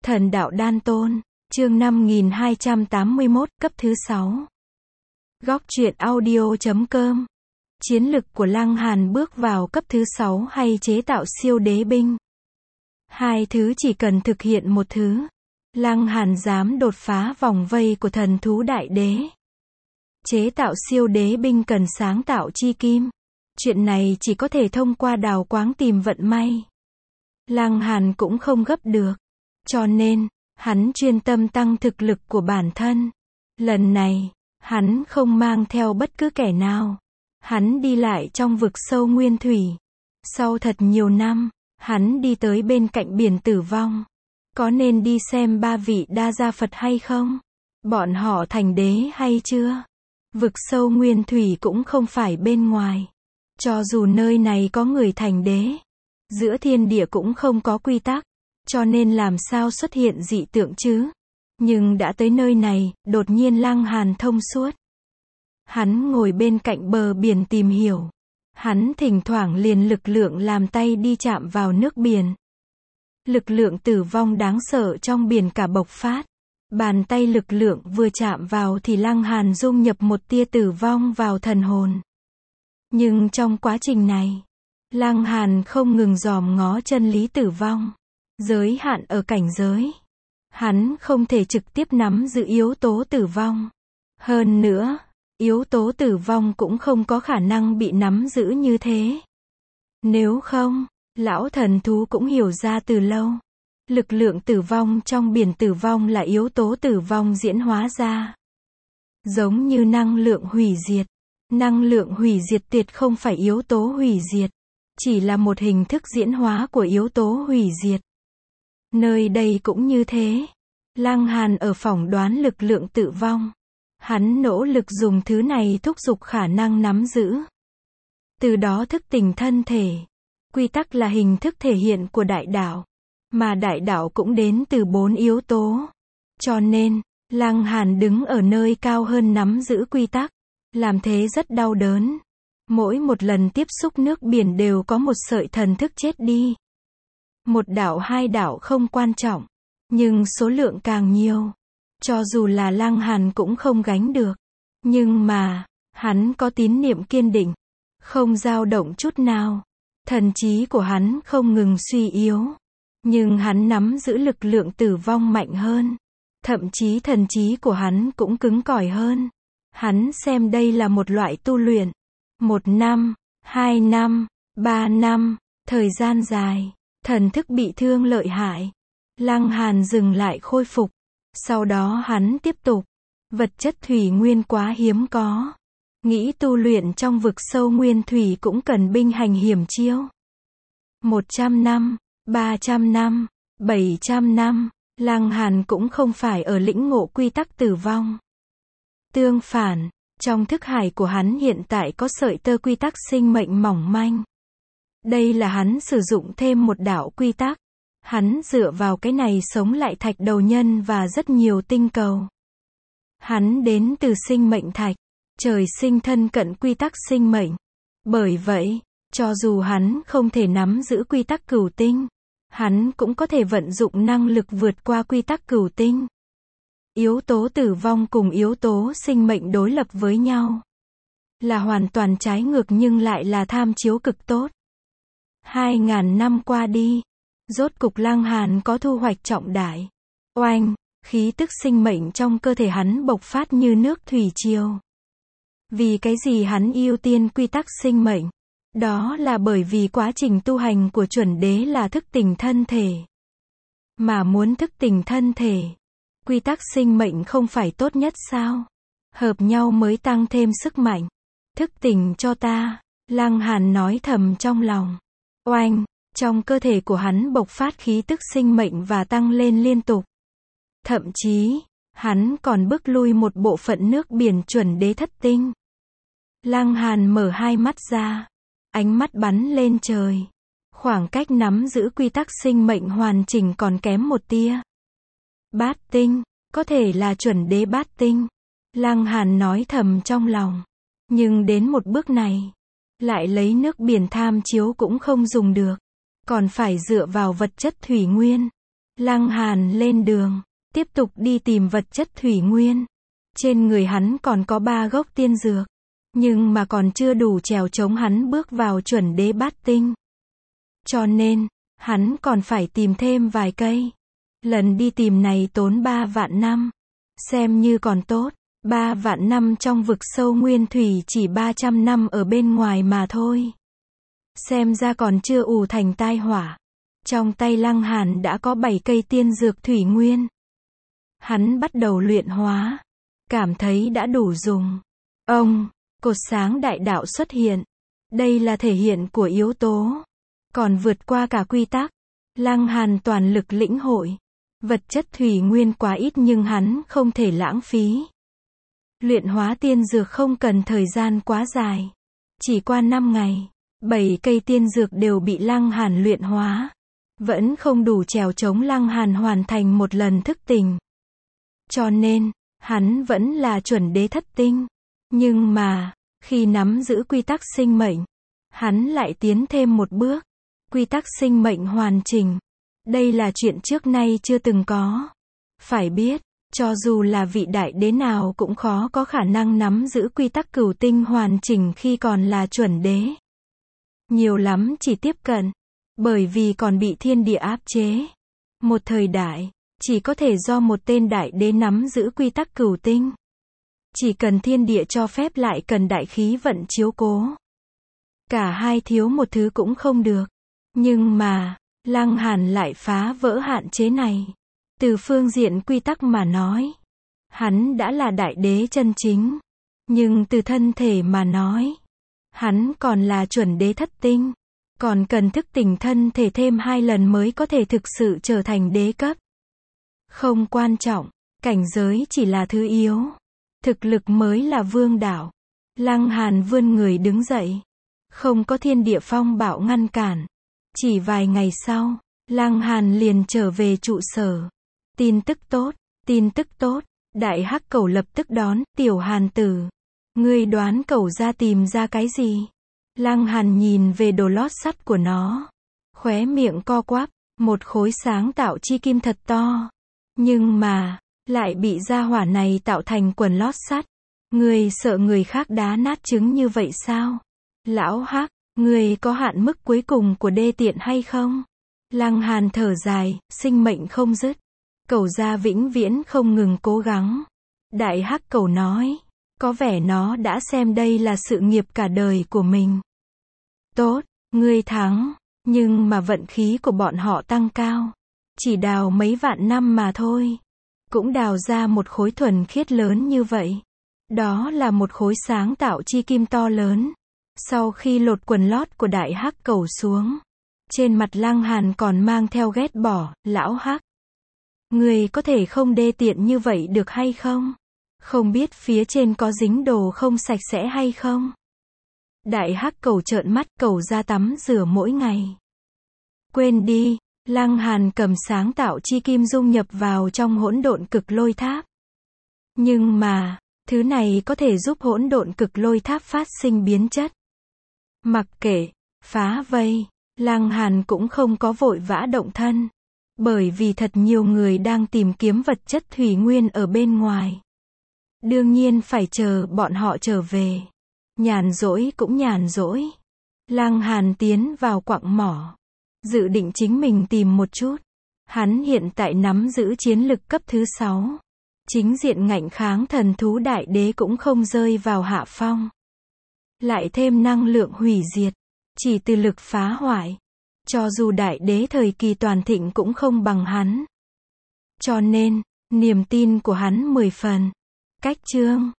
Thần đạo đan tôn, chương 5281, cấp thứ 6. Góc truyện audio.com. Chiến lực của Lăng Hàn bước vào cấp thứ 6 hay chế tạo siêu đế binh? Hai thứ chỉ cần thực hiện một thứ. Lăng Hàn dám đột phá vòng vây của thần thú đại đế. Chế tạo siêu đế binh cần sáng tạo chi kim. Chuyện này chỉ có thể thông qua đào quáng tìm vận may. Lăng Hàn cũng không gấp được. Cho nên, hắn chuyên tâm tăng thực lực của bản thân. Lần này, hắn không mang theo bất cứ kẻ nào. Hắn đi lại trong vực sâu nguyên thủy. Sau thật nhiều năm, hắn đi tới bên cạnh biển tử vong. Có nên đi xem ba vị đa gia Phật hay không? Bọn họ thành đế hay chưa? Vực sâu nguyên thủy cũng không phải bên ngoài. Cho dù nơi này có người thành đế, giữa thiên địa cũng không có quy tắc, cho nên làm sao xuất hiện dị tượng chứ? Nhưng đã tới nơi này, đột nhiên Lăng Hàn thông suốt. Hắn ngồi bên cạnh bờ biển tìm hiểu. Hắn thỉnh thoảng liền lực lượng làm tay đi chạm vào nước biển. Lực lượng tử vong đáng sợ trong biển cả bộc phát. Bàn tay lực lượng vừa chạm vào thì Lăng Hàn dung nhập một tia tử vong vào thần hồn. Nhưng trong quá trình này, Lăng Hàn không ngừng dòm ngó chân lý tử vong. Giới hạn ở cảnh giới. Hắn không thể trực tiếp nắm giữ yếu tố tử vong. Hơn nữa, yếu tố tử vong cũng không có khả năng bị nắm giữ như thế. Nếu không, lão thần thú cũng hiểu ra từ lâu. Lực lượng tử vong trong biển tử vong là yếu tố tử vong diễn hóa ra. Giống như năng lượng hủy diệt. Năng lượng hủy diệt tuyệt không phải yếu tố hủy diệt. Chỉ là một hình thức diễn hóa của yếu tố hủy diệt. Nơi đây cũng như thế. Lăng Hàn ở phỏng đoán lực lượng tử vong. Hắn nỗ lực dùng thứ này thúc giục khả năng nắm giữ. Từ đó thức tỉnh thân thể. Quy tắc là hình thức thể hiện của đại đạo. Mà đại đạo cũng đến từ 4 yếu tố. Cho nên, Lăng Hàn đứng ở nơi cao hơn nắm giữ quy tắc. Làm thế rất đau đớn. Mỗi một lần tiếp xúc nước biển đều có một sợi thần thức chết đi. Một đạo hai đạo không quan trọng. Nhưng số lượng càng nhiều. Cho dù là Lăng Hàn cũng không gánh được. Nhưng mà, hắn có tín niệm kiên định. Không dao động chút nào. Thần trí của hắn không ngừng suy yếu. Nhưng hắn nắm giữ lực lượng tử vong mạnh hơn. Thậm chí thần trí của hắn cũng cứng cỏi hơn. Hắn xem đây là một loại tu luyện. 1 năm, 2 năm, 3 năm, thời gian dài, thần thức bị thương lợi hại. Lăng Hàn dừng lại khôi phục. Sau đó hắn tiếp tục. Vật chất thủy nguyên quá hiếm có. Nghĩ tu luyện trong vực sâu nguyên thủy cũng cần binh hành hiểm chiêu. 100 năm, 300 năm, 700 năm, Lăng Hàn cũng không phải ở lĩnh ngộ quy tắc tử vong. Tương phản, trong thức hải của hắn hiện tại có sợi tơ quy tắc sinh mệnh mỏng manh. Đây là hắn sử dụng thêm một đạo quy tắc. Hắn dựa vào cái này sống lại thạch đầu nhân và rất nhiều tinh cầu. Hắn đến từ sinh mệnh thạch, trời sinh thân cận quy tắc sinh mệnh. Bởi vậy, cho dù hắn không thể nắm giữ quy tắc cửu tinh, hắn cũng có thể vận dụng năng lực vượt qua quy tắc cửu tinh. Yếu tố tử vong cùng yếu tố sinh mệnh đối lập với nhau. Là hoàn toàn trái ngược nhưng lại là tham chiếu cực tốt. 2000 năm qua đi. Rốt cục Lăng Hàn có thu hoạch trọng đại. Oanh, khí tức sinh mệnh trong cơ thể hắn bộc phát như nước thủy triều. Vì cái gì hắn ưu tiên quy tắc sinh mệnh? Đó là bởi vì quá trình tu hành của chuẩn đế là thức tỉnh thân thể. Mà muốn thức tỉnh thân thể, quy tắc sinh mệnh không phải tốt nhất sao? Hợp nhau mới tăng thêm sức mạnh. Thức tỉnh cho ta, Lăng Hàn nói thầm trong lòng. Oanh, trong cơ thể của hắn bộc phát khí tức sinh mệnh và tăng lên liên tục. Thậm chí, hắn còn bức lui một bộ phận nước biển chuẩn đế thất tinh. Lăng Hàn mở hai mắt ra. Ánh mắt bắn lên trời. Khoảng cách nắm giữ quy tắc sinh mệnh hoàn chỉnh còn kém một tia. Bát tinh, có thể là chuẩn đế bát tinh. Lăng Hàn nói thầm trong lòng. Nhưng đến một bước này, lại lấy nước biển tham chiếu cũng không dùng được. Còn phải dựa vào vật chất thủy nguyên. Lăng Hàn lên đường, tiếp tục đi tìm vật chất thủy nguyên. Trên người hắn còn có 3 gốc tiên dược, nhưng mà còn chưa đủ trèo chống hắn bước vào chuẩn đế bát tinh. Cho nên, hắn còn phải tìm thêm vài cây. Lần đi tìm này tốn 3 vạn năm. Xem như còn tốt, 3 vạn năm trong vực sâu nguyên thủy chỉ 300 năm ở bên ngoài mà thôi. Xem ra còn chưa ù thành tai họa. Trong tay Lăng Hàn đã có 7 cây tiên dược thủy nguyên. Hắn bắt đầu luyện hóa, cảm thấy đã đủ dùng. Ông, cột sáng đại đạo xuất hiện. Đây là thể hiện của yếu tố, còn vượt qua cả quy tắc. Lăng Hàn toàn lực lĩnh hội. Vật chất thủy nguyên quá ít nhưng hắn không thể lãng phí. Luyện hóa tiên dược không cần thời gian quá dài. Chỉ qua 5 ngày, 7 cây tiên dược đều bị Lăng Hàn luyện hóa. Vẫn không đủ trèo chống Lăng Hàn hoàn thành một lần thức tỉnh. Cho nên, hắn vẫn là chuẩn đế thất tinh. Nhưng mà, khi nắm giữ quy tắc sinh mệnh, hắn lại tiến thêm một bước. Quy tắc sinh mệnh hoàn chỉnh. Đây là chuyện trước nay chưa từng có. Phải biết, cho dù là vị đại đế nào cũng khó có khả năng nắm giữ quy tắc cửu tinh hoàn chỉnh khi còn là chuẩn đế. Nhiều lắm chỉ tiếp cận, bởi vì còn bị thiên địa áp chế. Một thời đại, chỉ có thể do một tên đại đế nắm giữ quy tắc cửu tinh. Chỉ cần thiên địa cho phép lại cần đại khí vận chiếu cố. Cả hai thiếu một thứ cũng không được. Nhưng mà, Lăng Hàn lại phá vỡ hạn chế này. Từ phương diện quy tắc mà nói, hắn đã là đại đế chân chính. Nhưng từ thân thể mà nói, hắn còn là chuẩn đế thất tinh. Còn cần thức tỉnh thân thể thêm 2 lần mới có thể thực sự trở thành đế cấp. Không quan trọng, cảnh giới chỉ là thứ yếu. Thực lực mới là vương đạo. Lăng Hàn vươn người đứng dậy. Không có thiên địa phong bạo ngăn cản. Chỉ vài ngày sau, Lăng Hàn liền trở về trụ sở. Tin tức tốt, Đại Hắc Cẩu lập tức đón, tiểu Hàn tử. Ngươi đoán cẩu ra tìm ra cái gì? Lăng Hàn nhìn về đồ lót sắt của nó. Khóe miệng co quắp, một khối sáng tạo chi kim thật to. Nhưng mà, lại bị gia hỏa này tạo thành quần lót sắt. Ngươi sợ người khác đá nát trứng như vậy sao? Lão Hắc, ngươi có hạn mức cuối cùng của đê tiện hay không? Lăng Hàn thở dài, sinh mệnh không dứt. Cẩu gia vĩnh viễn không ngừng cố gắng. Đại Hắc Cẩu nói, có vẻ nó đã xem đây là sự nghiệp cả đời của mình. Tốt, ngươi thắng, nhưng mà vận khí của bọn họ tăng cao. Chỉ đào mấy vạn năm mà thôi. Cũng đào ra một khối thuần khiết lớn như vậy. Đó là một khối sáng tạo chi kim to lớn. Sau khi lột quần lót của Đại Hắc Cẩu xuống, trên mặt Lăng Hàn còn mang theo ghét bỏ, lão Hắc. Người có thể không đê tiện như vậy được hay không? Không biết phía trên có dính đồ không sạch sẽ hay không? Đại Hắc Cẩu trợn mắt, cẩu ra tắm rửa mỗi ngày. Quên đi, Lăng Hàn cầm sáng tạo chi kim dung nhập vào trong hỗn độn cực lôi tháp. Nhưng mà, thứ này có thể giúp hỗn độn cực lôi tháp phát sinh biến chất. Mặc kệ, phá vây, Lăng Hàn cũng không có vội vã động thân. Bởi vì thật nhiều người đang tìm kiếm vật chất thủy nguyên ở bên ngoài. Đương nhiên phải chờ bọn họ trở về. Nhàn rỗi cũng nhàn rỗi. Lăng Hàn tiến vào quặng mỏ. Dự định chính mình tìm một chút. Hắn hiện tại nắm giữ chiến lực cấp thứ 6. Chính diện ngạnh kháng thần thú đại đế cũng không rơi vào hạ phong. Lại thêm năng lượng hủy diệt. Chỉ từ lực phá hoại. Cho dù đại đế thời kỳ toàn thịnh cũng không bằng hắn. Cho nên, niềm tin của hắn 10 phần. Cách chương